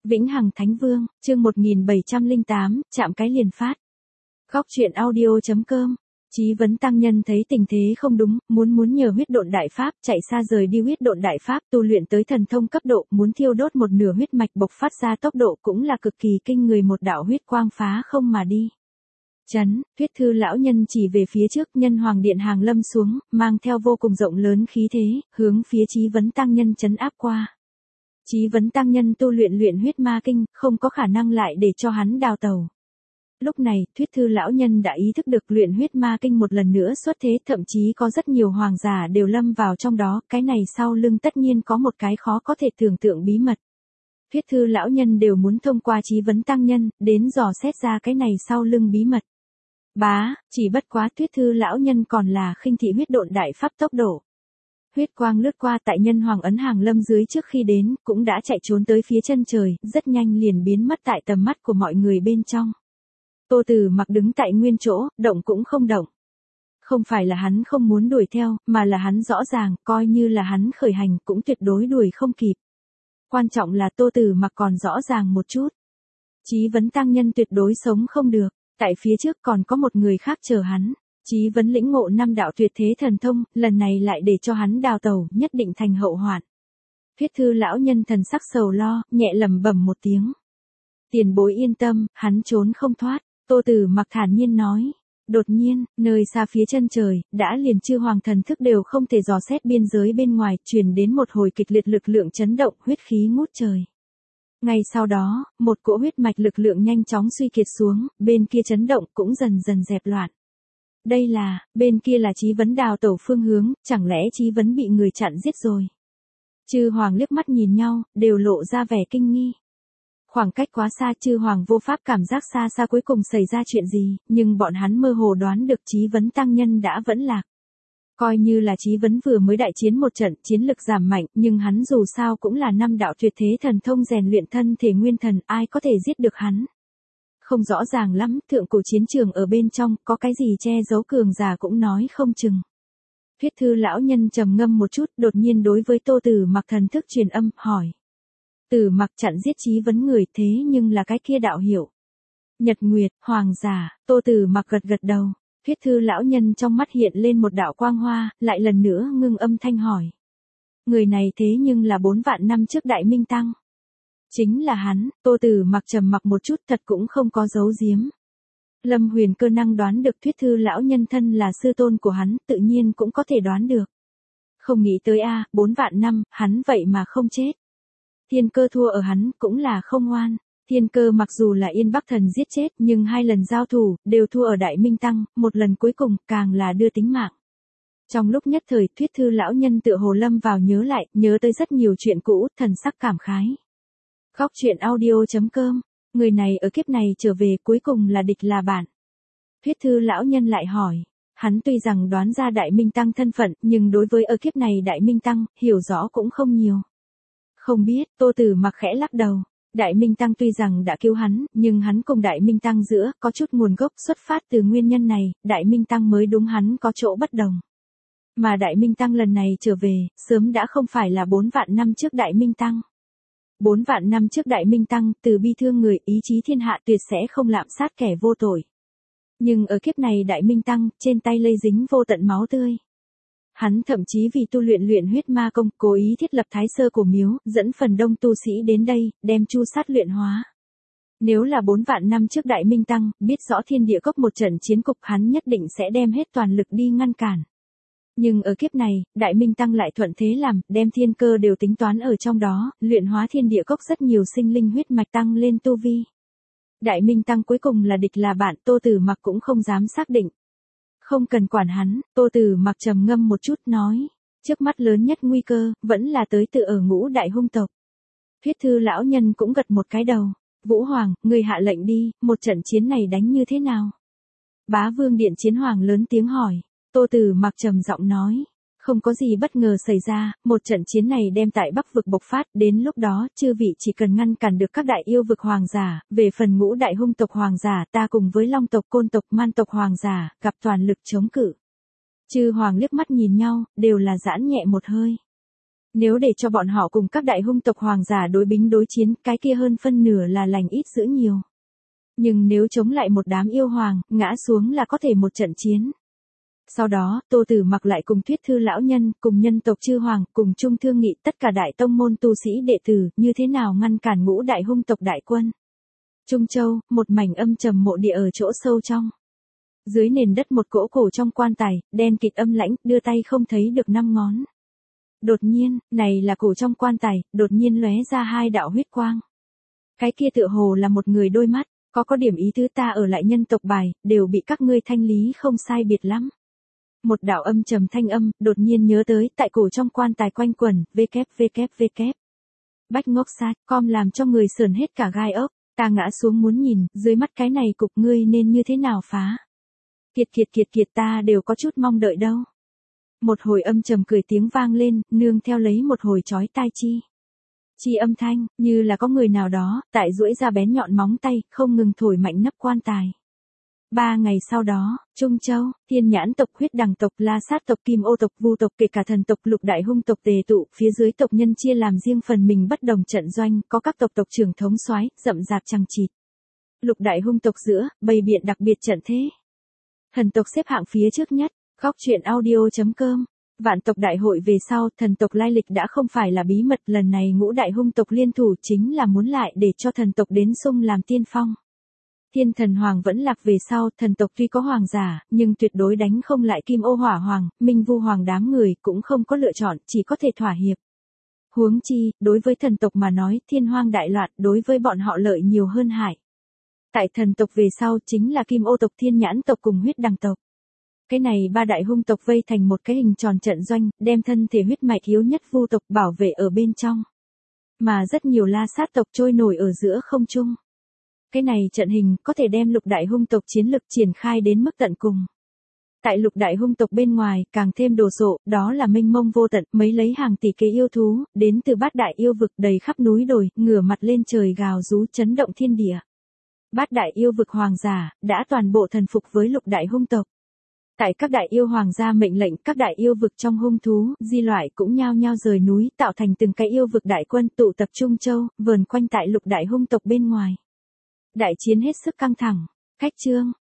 Vĩnh Hằng Thánh Vương, chương 1708, chạm cái liền phát. Góc truyện audio.com. Chí Vấn tăng nhân thấy tình thế không đúng, muốn nhờ huyết độn đại pháp, chạy xa rời đi huyết độn đại pháp, tu luyện tới thần thông cấp độ, muốn thiêu đốt một nửa huyết mạch bộc phát ra tốc độ cũng là cực kỳ kinh người, một đạo huyết quang phá không mà đi. Chấn, Huyết Thư lão nhân chỉ về phía trước, Nhân Hoàng điện hàng lâm xuống, mang theo vô cùng rộng lớn khí thế, hướng phía Chí Vấn tăng nhân trấn áp qua. Chí Vấn tăng nhân tu luyện huyết ma kinh, không có khả năng lại để cho hắn đào tẩu. Lúc này, Thuyết Thư lão nhân đã ý thức được luyện huyết ma kinh một lần nữa xuất thế, thậm chí có rất nhiều hoàng giả đều lâm vào trong đó, cái này sau lưng tất nhiên có một cái khó có thể tưởng tượng bí mật. Thuyết Thư lão nhân đều muốn thông qua Chí Vấn tăng nhân, đến dò xét ra cái này sau lưng bí mật. Chỉ bất quá Thuyết Thư lão nhân còn là khinh thị huyết độn đại pháp tốc độ. Huyết quang lướt qua tại Nhân Hoàng ấn hàng lâm dưới trước khi đến, cũng đã chạy trốn tới phía chân trời, rất nhanh liền biến mất tại tầm mắt của mọi người bên trong. Tô Tử Mặc đứng tại nguyên chỗ, động cũng không động. Không phải là hắn không muốn đuổi theo, mà là hắn rõ ràng, coi như là hắn khởi hành cũng tuyệt đối đuổi không kịp. Quan trọng là Tô Tử Mặc còn rõ ràng một chút. Chí Vấn tăng nhân tuyệt đối sống không được, tại phía trước còn có một người khác chờ hắn. Chí Vấn lĩnh ngộ 5 đạo tuyệt thế thần thông, lần này lại để cho hắn đào tẩu, nhất định thành hậu hoạn. Thuyết Thư lão nhân thần sắc sầu lo, nhẹ lẩm bẩm một tiếng. Tiền bối yên tâm, hắn trốn không thoát. Tô Tử Mặc thản nhiên nói. Đột nhiên, nơi xa phía chân trời, đã liền Chư Hoàng thần thức đều không thể dò xét biên giới bên ngoài, truyền đến một hồi kịch liệt lực lượng chấn động, huyết khí ngút trời. Ngay sau đó, một cỗ huyết mạch lực lượng nhanh chóng suy kiệt xuống, bên kia chấn động cũng dần dần dẹp loạn. Đây là, bên kia là Chí Vấn đào tẩu phương hướng, chẳng lẽ Chí Vấn bị người chặn giết rồi? Chư Hoàng liếc mắt nhìn nhau, đều lộ ra vẻ kinh nghi. Khoảng cách quá xa, Chư Hoàng vô pháp cảm giác xa xa cuối cùng xảy ra chuyện gì, nhưng bọn hắn mơ hồ đoán được Chí Vấn tăng nhân đã vẫn lạc. Coi như là Chí Vấn vừa mới đại chiến một trận, chiến lực giảm mạnh, nhưng hắn dù sao cũng là 5 đạo tuyệt thế thần thông rèn luyện thân thể nguyên thần, ai có thể giết được hắn? Không rõ ràng lắm, thượng cổ chiến trường ở bên trong, có cái gì che giấu cường giả cũng nói không chừng. Thuyết Thư lão nhân trầm ngâm một chút, đột nhiên đối với Tô Tử Mặc thần thức truyền âm, hỏi. Tử Mặc chặn giết Chí Vấn người, thế nhưng là cái kia đạo hiệu. Nhật Nguyệt, hoàng giả. Tô Tử Mặc gật gật đầu. Thuyết Thư lão nhân trong mắt hiện lên một đạo quang hoa, lại lần nữa ngưng âm thanh hỏi. Người này thế nhưng là 4 vạn năm trước Đại Minh Tăng. Chính là hắn. Tô Tử Mặc trầm mặc một chút, thật cũng không có giấu giếm. Lâm Huyền cơ năng đoán được Thuyết Thư lão nhân thân là sư tôn của hắn, tự nhiên cũng có thể đoán được. Không nghĩ tới 4 vạn năm, hắn vậy mà không chết. Thiên Cơ thua ở hắn, cũng là không oan. Thiên Cơ mặc dù là Yên Bắc Thần giết chết, nhưng 2 lần giao thủ, đều thua ở Đại Minh Tăng, một lần cuối cùng, càng là đưa tính mạng. Trong lúc nhất thời, Thuyết Thư lão nhân tựa hồ lâm vào nhớ lại, nhớ tới rất nhiều chuyện cũ, thần sắc cảm khái. Góc truyện audio.com, người này ở kiếp này trở về cuối cùng là địch là bạn. Thuyết Thư lão nhân lại hỏi, hắn tuy rằng đoán ra Đại Minh Tăng thân phận, nhưng đối với ở kiếp này Đại Minh Tăng, hiểu rõ cũng không nhiều. Không biết, Tô Tử Mặc khẽ lắc đầu. Đại Minh Tăng tuy rằng đã cứu hắn, nhưng hắn cùng Đại Minh Tăng giữa, có chút nguồn gốc xuất phát từ nguyên nhân này, Đại Minh Tăng mới đúng hắn có chỗ bất đồng. Mà Đại Minh Tăng lần này trở về, sớm đã không phải là 4 vạn năm trước Đại Minh Tăng. 4 vạn năm trước Đại Minh Tăng, từ bi thương người, ý chí thiên hạ tuyệt sẽ không lạm sát kẻ vô tội. Nhưng ở kiếp này Đại Minh Tăng, trên tay lây dính vô tận máu tươi. Hắn thậm chí vì tu luyện huyết ma công, cố ý thiết lập Thái Sơ Cổ Miếu, dẫn phần đông tu sĩ đến đây, đem chu sát luyện hóa. Nếu là 4 vạn năm trước Đại Minh Tăng, biết rõ thiên địa cốc một trận chiến cục, hắn nhất định sẽ đem hết toàn lực đi ngăn cản. Nhưng ở kiếp này, Đại Minh Tăng lại thuận thế làm, đem Thiên Cơ đều tính toán ở trong đó, luyện hóa thiên địa cốc rất nhiều sinh linh huyết mạch tăng lên tu vi. Đại Minh Tăng cuối cùng là địch là bạn, Tô Tử Mặc cũng không dám xác định. Không cần quản hắn, Tô Tử Mặc trầm ngâm một chút nói, trước mắt lớn nhất nguy cơ, vẫn là tới từ ở Ngũ đại hung tộc. Thuyết Thư lão nhân cũng gật một cái đầu, Vũ Hoàng, người hạ lệnh đi, một trận chiến này đánh như thế nào? Bá Vương Điện Chiến Hoàng lớn tiếng hỏi, Tô Tử Mặc trầm giọng nói, không có gì bất ngờ xảy ra, một trận chiến này đem tại Bắc vực bộc phát, đến lúc đó, chư vị chỉ cần ngăn cản được các đại yêu vực hoàng giả, về phần Ngũ đại hung tộc hoàng giả, ta cùng với Long tộc, Côn tộc, Man tộc hoàng giả, gặp toàn lực chống cự. Chư Hoàng liếc mắt nhìn nhau, đều là giãn nhẹ một hơi. Nếu để cho bọn họ cùng các đại hung tộc hoàng giả đối bính đối chiến, cái kia hơn phân nửa là lành ít dữ nhiều. Nhưng nếu chống lại một đám yêu hoàng, ngã xuống là có thể một trận chiến. Sau đó, Tô Tử Mặc lại cùng Thuyết Thư lão nhân, cùng nhân tộc chư hoàng, cùng chung thương nghị tất cả đại tông môn tu sĩ đệ tử, như thế nào ngăn cản ngũ đại hung tộc đại quân. Trung Châu, một mảnh âm trầm mộ địa ở chỗ sâu trong. Dưới nền đất một cỗ cổ trong quan tài, đen kịt âm lãnh, đưa tay không thấy được 5 ngón. Đột nhiên, này là cổ trong quan tài, đột nhiên lóe ra 2 đạo huyết quang. Cái kia tựa hồ là một người đôi mắt, có điểm ý tứ ta ở lại nhân tộc bài, đều bị các ngươi thanh lý không sai biệt lắm. Một đạo âm trầm thanh âm, đột nhiên nhớ tới, tại cổ trong quan tài quanh quẩn, www. Bách ngốc sát, com làm cho người sờn hết cả gai ốc, ta ngã xuống muốn nhìn, dưới mắt cái này cục ngươi nên như thế nào phá. Kiệt ta đều có chút mong đợi đâu. Một hồi âm trầm cười tiếng vang lên, nương theo lấy một hồi chói tai chi âm thanh, như là có người nào đó, tại duỗi ra bén nhọn móng tay, không ngừng thổi mạnh nắp quan tài. 3 ngày sau đó, Trung Châu, Thiên Nhãn tộc, Huyết Đằng tộc, La Sát tộc, Kim Ô tộc, Vu tộc, kể cả Thần tộc, Lục đại hung tộc tề tụ, phía dưới tộc nhân chia làm riêng phần mình bất đồng trận doanh, có các tộc trưởng thống soái, rậm rạp chằng chịt. Lục đại hung tộc giữa, bày biện đặc biệt trận thế. Thần tộc xếp hạng phía trước nhất, góc truyện audio.com. Vạn tộc đại hội về sau, thần tộc lai lịch đã không phải là bí mật, lần này ngũ đại hung tộc liên thủ chính là muốn lại để cho thần tộc đến xung làm tiên phong. Thiên thần hoàng vẫn lạc về sau, thần tộc tuy có hoàng giả, nhưng tuyệt đối đánh không lại Kim Ô hỏa hoàng, Minh Vu hoàng đám người cũng không có lựa chọn, chỉ có thể thỏa hiệp. Huống chi, đối với thần tộc mà nói, thiên hoang đại loạn, đối với bọn họ lợi nhiều hơn hại. Tại thần tộc về sau chính là Kim Ô tộc, Thiên Nhãn tộc cùng Huyết Đằng tộc. Cái này 3 đại hung tộc vây thành một cái hình tròn trận doanh, đem thân thể huyết mạch yếu nhất Vu tộc bảo vệ ở bên trong. Mà rất nhiều La Sát tộc trôi nổi ở giữa không trung. Cái này trận hình có thể đem lục đại hung tộc chiến lực triển khai đến mức tận cùng. Tại lục đại hung tộc bên ngoài, càng thêm đồ sộ, đó là mênh mông vô tận, mấy lấy hàng tỷ kế yêu thú, đến từ 8 đại yêu vực đầy khắp núi đồi, ngửa mặt lên trời gào rú chấn động thiên địa. 8 đại yêu vực hoàng giả, đã toàn bộ thần phục với lục đại hung tộc. Tại các đại yêu hoàng gia mệnh lệnh, các đại yêu vực trong hung thú, di loại cũng nhao nhao rời núi, tạo thành từng cái yêu vực đại quân tụ tập Trung Châu, vờn quanh tại lục đại hung tộc bên ngoài. Đại chiến hết sức căng thẳng. Khách chương,